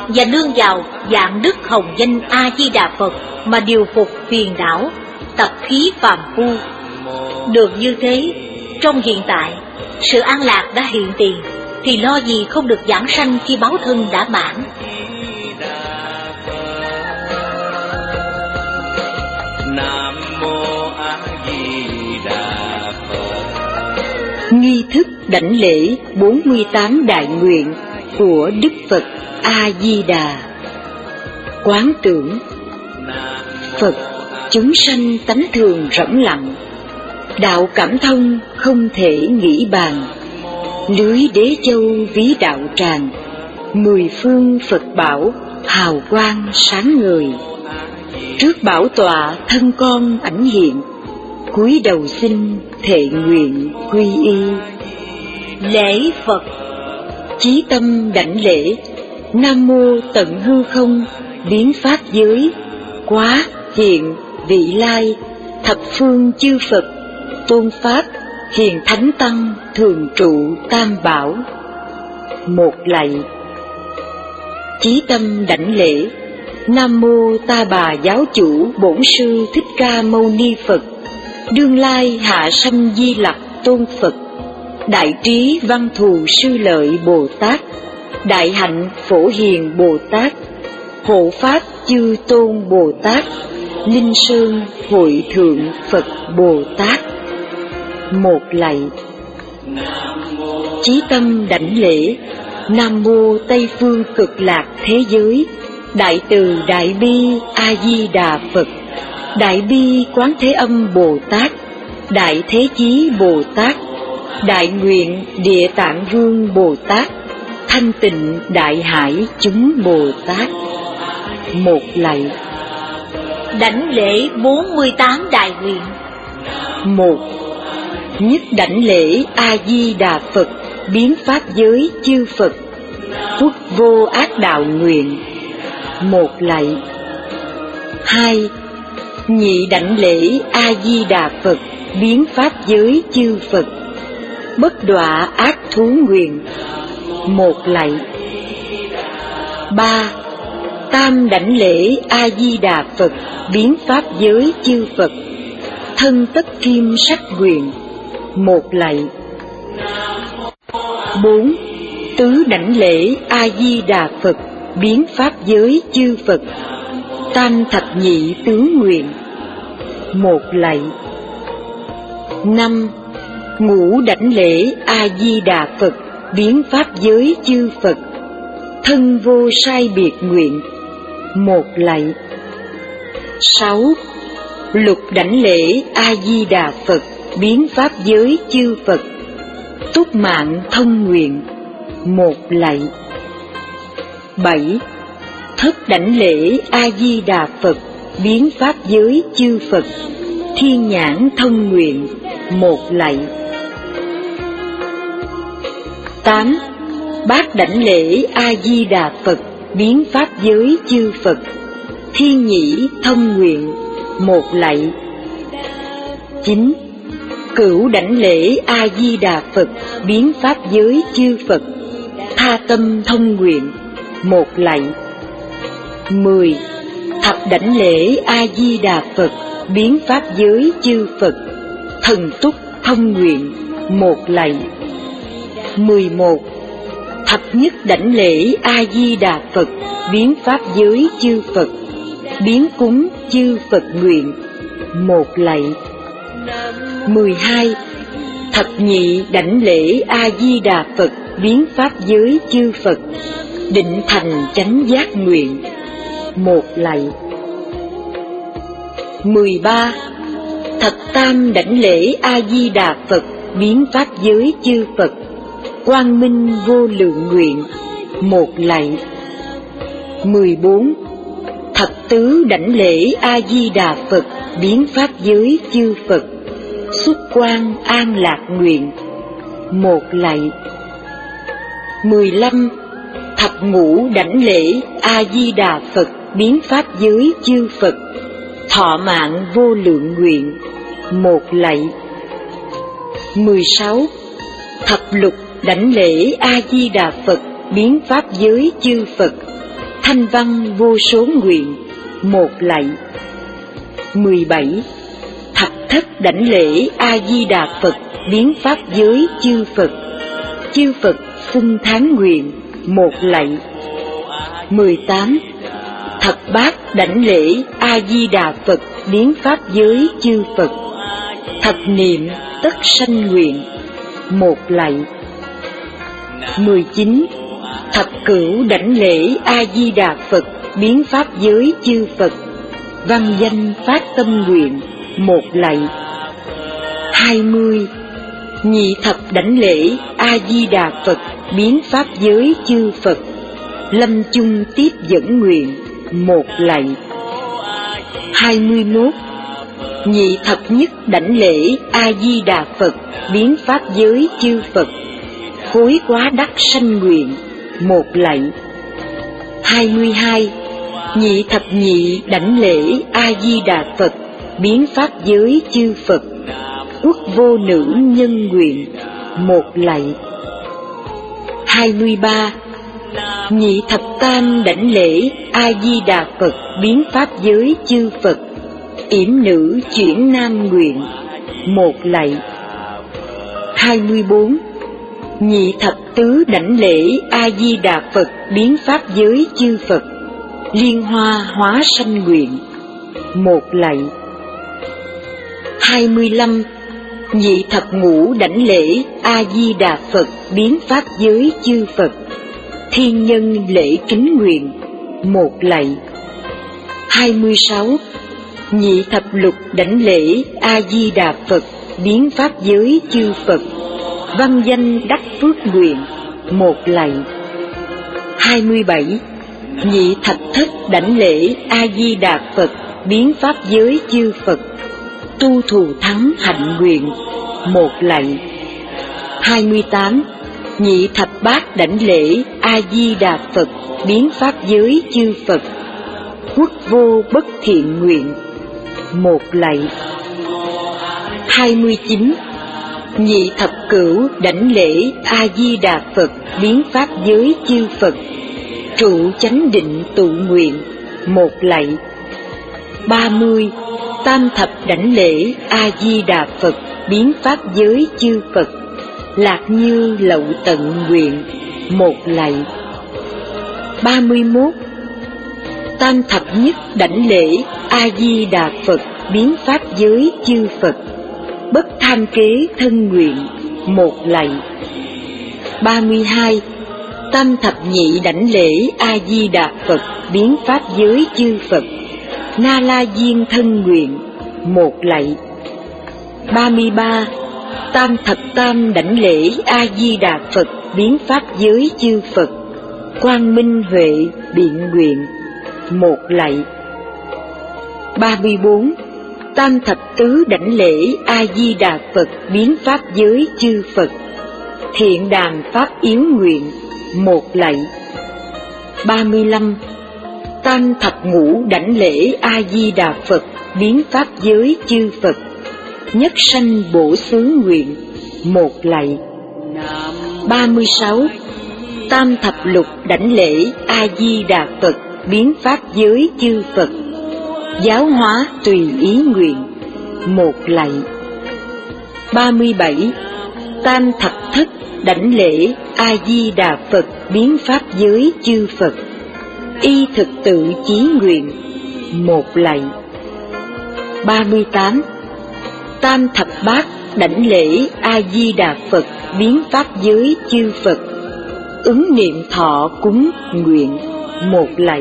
và nương vào dạng đức hồng danh A Di Đà Phật mà điều phục phiền não, tập khí phàm phu. Được như thế, trong hiện tại, sự an lạc đã hiện tiền, thì lo gì không được giảng sanh khi báo thân đã mãn. Nam mô A Di Đà Phật. Nghi thức đảnh lễ bốn mươi tám đại nguyện của Đức Phật A Di Đà. Quán tưởng Phật chúng sanh tánh thường rỗng lặng, đạo cảm thông không thể nghĩ bàn. Lưới đế châu ví đạo tràng, mười phương Phật bảo hào quang sáng ngời. Trước bảo tọa thân con ảnh hiện, cúi đầu xin thệ nguyện quy y. Lễ Phật. Chí tâm đảnh lễ Nam mô tận hư không biến pháp giới, quá hiện vị lai thập phương chư Phật, tôn pháp hiền thánh tăng thường trụ tam bảo. Một lạy. Chí tâm đảnh lễ Nam mô Ta Bà Giáo Chủ Bổn Sư Thích Ca Mâu Ni Phật, đương lai hạ sanh Di Lặc Tôn Phật, đại trí văn thù sư lợi Bồ Tát, đại hạnh phổ hiền Bồ Tát, hộ pháp chư tôn Bồ Tát, linh sơn hội thượng Phật Bồ Tát. Một lạy. Chí tâm đảnh lễ Nam mô Tây phương cực lạc thế giới, đại từ đại bi A Di Đà Phật, đại bi Quán Thế Âm Bồ Tát, đại thế chí Bồ Tát, đại nguyện Địa Tạng Vương Bồ Tát, thanh tịnh đại hải chúng Bồ Tát. Một lạy. Đảnh lễ bốn mươi tám đại nguyện. Một. Nhất đảnh lễ A Di Đà Phật biến pháp giới chư Phật, quốc vô ác đạo nguyện. Một lạy. Hai. Nhị đảnh lễ A Di Đà Phật biến pháp giới chư Phật, bất đọa ác thú nguyện. Một lạy. Ba. Tam đảnh lễ A Di Đà Phật biến pháp giới chư Phật, thân tất kim sắc nguyện. Một lạy. Bốn. Tứ đảnh lễ A Di Đà Phật biến pháp giới chư Phật, tam thập nhị tứ nguyện. Một lạy. Năm. Ngũ đảnh lễ A Di Đà Phật biến pháp giới chư Phật, thân vô sai biệt nguyện. Một lạy. Sáu. Lục đảnh lễ A Di Đà Phật biến pháp giới chư Phật, túc mạng thông nguyện. Một lạy. Bảy. Thất đảnh lễ A Di Đà Phật biến pháp giới chư Phật, thiên nhãn thông nguyện. Một lạy. Tám. Bát đảnh lễ A Di Đà Phật biến pháp giới chư Phật, thiên nhĩ thông nguyện. Một lạy. Chín. Cửu đảnh lễ A Di Đà Phật biến pháp giới chư Phật, tha tâm thông nguyện. Một lạy. Mười. Thập đảnh lễ A Di Đà Phật biến pháp giới chư Phật, thần túc thông nguyện. Một lạy. Mười một. Thập nhất đảnh lễ A Di Đà Phật biến pháp giới chư Phật, biến cúng chư Phật nguyện. Một lạy. Mười hai. Thập nhị đảnh lễ A Di Đà Phật biến pháp giới chư Phật, định thành chánh giác nguyện. Một lạy. Mười ba. Thập tam đảnh lễ A Di Đà Phật biến pháp giới chư Phật, quang minh vô lượng nguyện. Một lạy. Mười bốn. Thập tứ đảnh lễ A Di Đà Phật biến pháp giới chư Phật, xuất quan an lạc nguyện. Một lạy. Mười lăm. Thập ngũ đảnh lễ A Di Đà Phật biến pháp giới chư Phật, thọ mạng vô lượng nguyện. Một lạy. Mười sáu. Thập lục đảnh lễ A Di Đà Phật biến pháp giới chư Phật, thanh văn vô số nguyện, một lạy. mười bảy. Thập thất đảnh lễ A Di Đà Phật, biến pháp giới chư Phật. Chư Phật xưng thán nguyện, một lạy. mười tám. Thập bát đảnh lễ A Di Đà Phật, biến pháp giới chư Phật. Thập niệm tất sanh nguyện, một lạy. mười chín. Thập cửu đảnh lễ A Di Đà Phật, biến pháp giới chư Phật. Văn danh phát tâm nguyện, một lạy. hai mươi. Nhị thập đảnh lễ A Di Đà Phật, biến pháp giới chư Phật. Lâm chung tiếp dẫn nguyện, một lạy. hai mươi mốt. Nhị thập nhất đảnh lễ A Di Đà Phật, biến pháp giới chư Phật. Khối quá đắc sanh nguyện, một lạy. hai mươi hai. Nhị thập nhị đảnh lễ A Di Đà Phật, biến pháp giới chư Phật. Quốc vô nữ nhân nguyện, một lạy. hai mươi ba. Nhị thập tam đảnh lễ A Di Đà Phật, biến pháp giới chư Phật. Yểm nữ chuyển nam nguyện, một lạy. hai mươi bốn. Nhị thập tứ đảnh lễ A Di Đà Phật, biến pháp giới chư Phật. Liên hoa hóa sanh nguyện, một lạy. hai mươi lăm. Nhị thập ngũ đảnh lễ A Di Đà Phật, biến pháp giới chư Phật. Thiên nhân lễ kính nguyện, một lạy. hai mươi sáu. Nhị thập lục đảnh lễ A Di Đà Phật, biến pháp giới chư Phật. Văn danh đắc phước nguyện, một lạy. hai mươi bảy. Nhị thập thất đảnh lễ A Di Đà Phật, biến pháp giới chư Phật. Tu thù thắng hạnh nguyện, một lạy. hai mươi tám. Nhị thập bát đảnh lễ A Di Đà Phật, biến pháp giới chư Phật. Quốc vô bất thiện nguyện, một lạy. hai mươi chín. Nhị thập cửu đảnh lễ A Di Đà Phật, biến pháp giới chư Phật. Trụ chánh định tụ nguyện, một lạy. ba mươi. Tam thập đảnh lễ A Di Đà Phật, biến pháp giới chư Phật. Lạc như lậu tận nguyện, một lạy. ba mươi mốt. Tam thập nhất đảnh lễ A Di Đà Phật, biến pháp giới chư Phật. Bất tham kế thân nguyện, một lạy. ba mươi hai. Tam thập nhị đảnh lễ A Di Đà Phật, biến pháp giới chư Phật. Na La Diên thân nguyện, một lạy. ba mươi ba. Tam thập tam đảnh lễ A Di Đà Phật, biến pháp giới chư Phật. Quang Minh Huệ biện nguyện, một lạy. ba mươi bốn. Tam thập tứ đảnh lễ A Di Đà Phật, biến pháp giới chư Phật. Thiện đàm pháp yếu nguyện, một lạy. ba mươi lăm. Tam thập ngũ đảnh lễ A Di Đà Phật, biến pháp giới chư Phật. Nhất sanh bổ xứ nguyện, một lạy. ba mươi sáu. Tam thập lục đảnh lễ A Di Đà Phật, biến pháp giới chư Phật. Giáo hóa tùy ý nguyện, một lạy. ba mươi bảy. Tam thập thất đảnh lễ A Di Đà Phật, biến pháp giới chư Phật. Y thực tự chí nguyện, một lạy. ba mươi tám. Tam thập bát đảnh lễ A Di Đà Phật, biến pháp giới chư Phật. Ứng niệm thọ cúng nguyện, một lạy.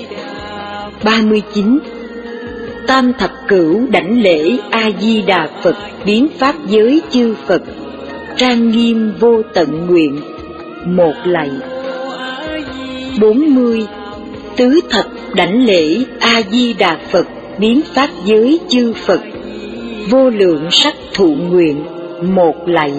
ba mươi chín. Tam thập cửu đảnh lễ A Di Đà Phật, biến pháp giới chư Phật. Trang nghiêm vô tận nguyện, một lạy. bốn mươi. Tứ thập đảnh lễ A Di Đà Phật, biến pháp giới chư Phật. Vô lượng sắc thụ nguyện, một lạy.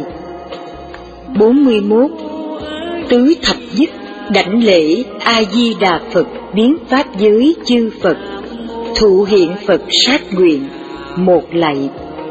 bốn mươi mốt. Tứ thập nhất đảnh lễ A Di Đà Phật, biến pháp giới chư Phật. Thụ hiện Phật sát nguyện, một lạy.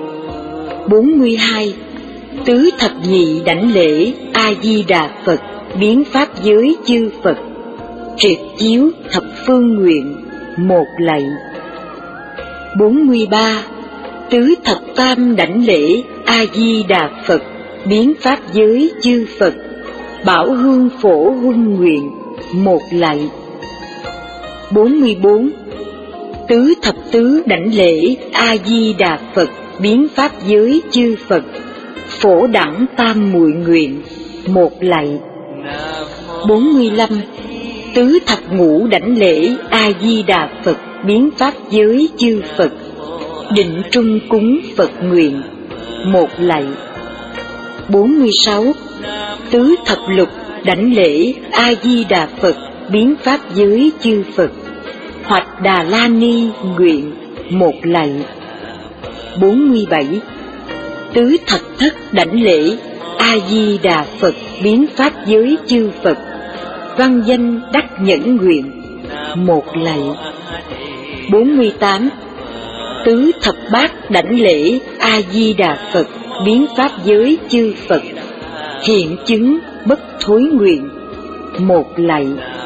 bốn mươi hai. Tứ thập nhị đảnh lễ A Di Đà Phật, biến pháp giới chư Phật. triệt chiếu thập phương nguyện, một lạy. bốn mươi ba. Tứ thập tam đảnh lễ A Di Đà Phật, biến pháp giới chư Phật, bảo hương phổ huân nguyện, một lạy. bốn mươi bốn. Tứ thập tứ đảnh lễ A Di Đà Phật, biến pháp giới chư Phật, phổ đẳng tam muội nguyện, một lạy. bốn mươi lăm. Tứ thập ngũ đảnh lễ A Di Đà Phật, biến pháp giới chư Phật, định trung cúng Phật nguyện, một lạy. bốn mươi sáu. Tứ thập lục đảnh lễ A Di Đà Phật, biến pháp giới chư Phật, hoạch Đà La Ni nguyện, một lạy. bốn mươi bảy. Tứ thập thất đảnh lễ A Di Đà Phật, biến pháp giới chư Phật, văn danh đắc nhẫn nguyện, một lạy. bốn mươi tám. Tứ thập bát đảnh lễ A Di Đà Phật, biến pháp giới chư Phật, hiện chứng bất thối nguyện, một lạy.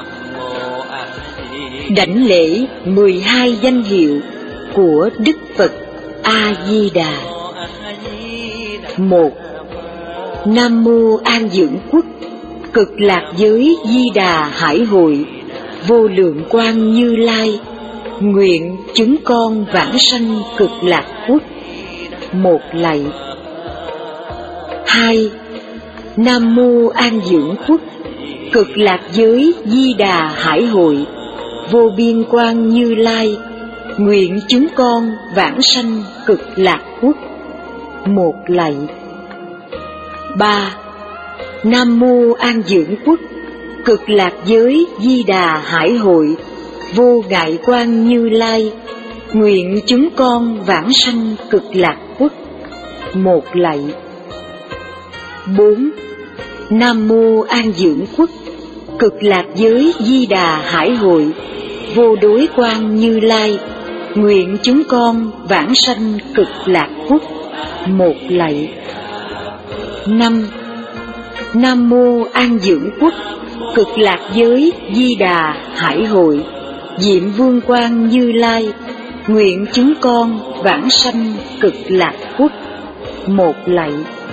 Đảnh lễ mười hai danh hiệu của Đức Phật A Di Đà. Một. Nam mô An Dưỡng Quốc, cực lạc giới Di Đà Hải Hội, vô lượng quang Như Lai, nguyện chúng con vãng sanh cực lạc quốc, một lạy. Hai. Nam mô An Dưỡng Quốc, cực lạc giới Di Đà Hải Hội, vô biên quang Như Lai, nguyện chúng con vãng sanh cực lạc quốc, một lạy. Ba. Nam mô An Dưỡng Quốc, cực lạc giới Di Đà Hải Hội, vô ngại quang Như Lai, nguyện chúng con vãng sanh cực lạc quốc, một lạy. Bốn. Nam mô An Dưỡng Quốc, cực lạc giới Di Đà Hải Hội, vô đối quang Như Lai, nguyện chúng con vãng sanh cực lạc quốc, một lạy. Năm. Nam mô An Dưỡng Quốc, cực lạc giới Di Đà Hải Hội, diệm vương quang Như Lai, nguyện chúng con vãng sanh cực lạc quốc, một lạy.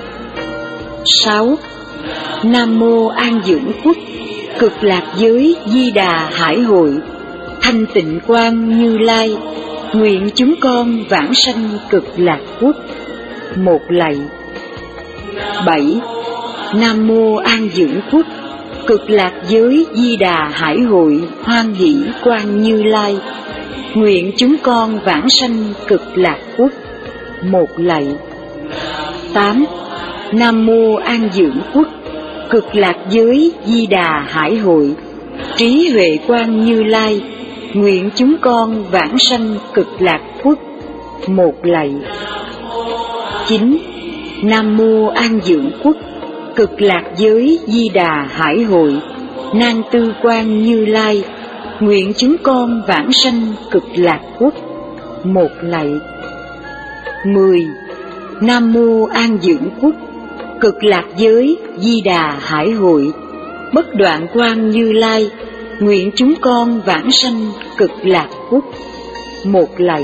Sáu. Nam mô An Dưỡng Quốc, cực lạc giới Di Đà Hải Hội, thanh tịnh quang Như Lai, nguyện chúng con vãng sanh cực lạc quốc, một lạy. Bảy. Nam mô An Dưỡng Quốc, cực lạc giới Di Đà Hải Hội, hoan hỷ quang Như Lai, nguyện chúng con vãng sanh cực lạc quốc, một lạy. Tám. Nam mô An Dưỡng Quốc, cực lạc giới Di Đà Hải Hội, trí huệ quang Như Lai, nguyện chúng con vãng sanh cực lạc quốc, một lạy. Chín. Nam mô An Dưỡng Quốc, cực lạc giới Di Đà Hải Hội, nan tư quang Như Lai, nguyện chúng con vãng sanh cực lạc quốc, một lạy. Mười. Nam mô An Dưỡng Quốc, cực lạc giới Di Đà Hải Hội, bất đoạn quang Như Lai, nguyện chúng con vãng sanh cực lạc quốc, một lạy.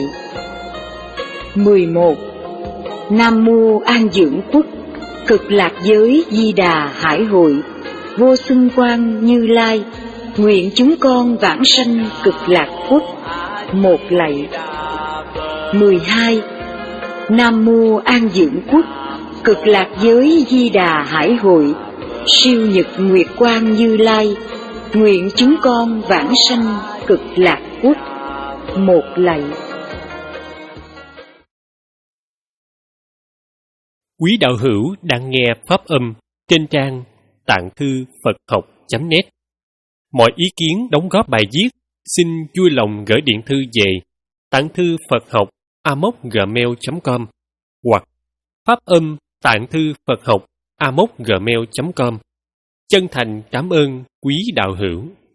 Mười một. Nam mô An Dưỡng Quốc, cực lạc giới Di Đà Hải Hội, vô xưng quang Như Lai, nguyện chúng con vãng sanh cực lạc quốc, một lạy. Mười hai. Nam mô An Dưỡng Quốc, cực lạc giới Di Đà Hải Hội, siêu nhật nguyệt quang Như Lai, nguyện chúng con vãng sanh cực lạc quốc, một lạy. Quý đạo hữu đang nghe pháp âm trên trang tạng thư Phật học chấm net. Mọi ý kiến đóng góp bài viết xin vui lòng gửi điện thư về tạng thư Phật học a m o c gmail chấm com hoặc pháp âm tạng thư Phật học a m o c gmail chấm com. Chân thành cảm ơn quý đạo hữu.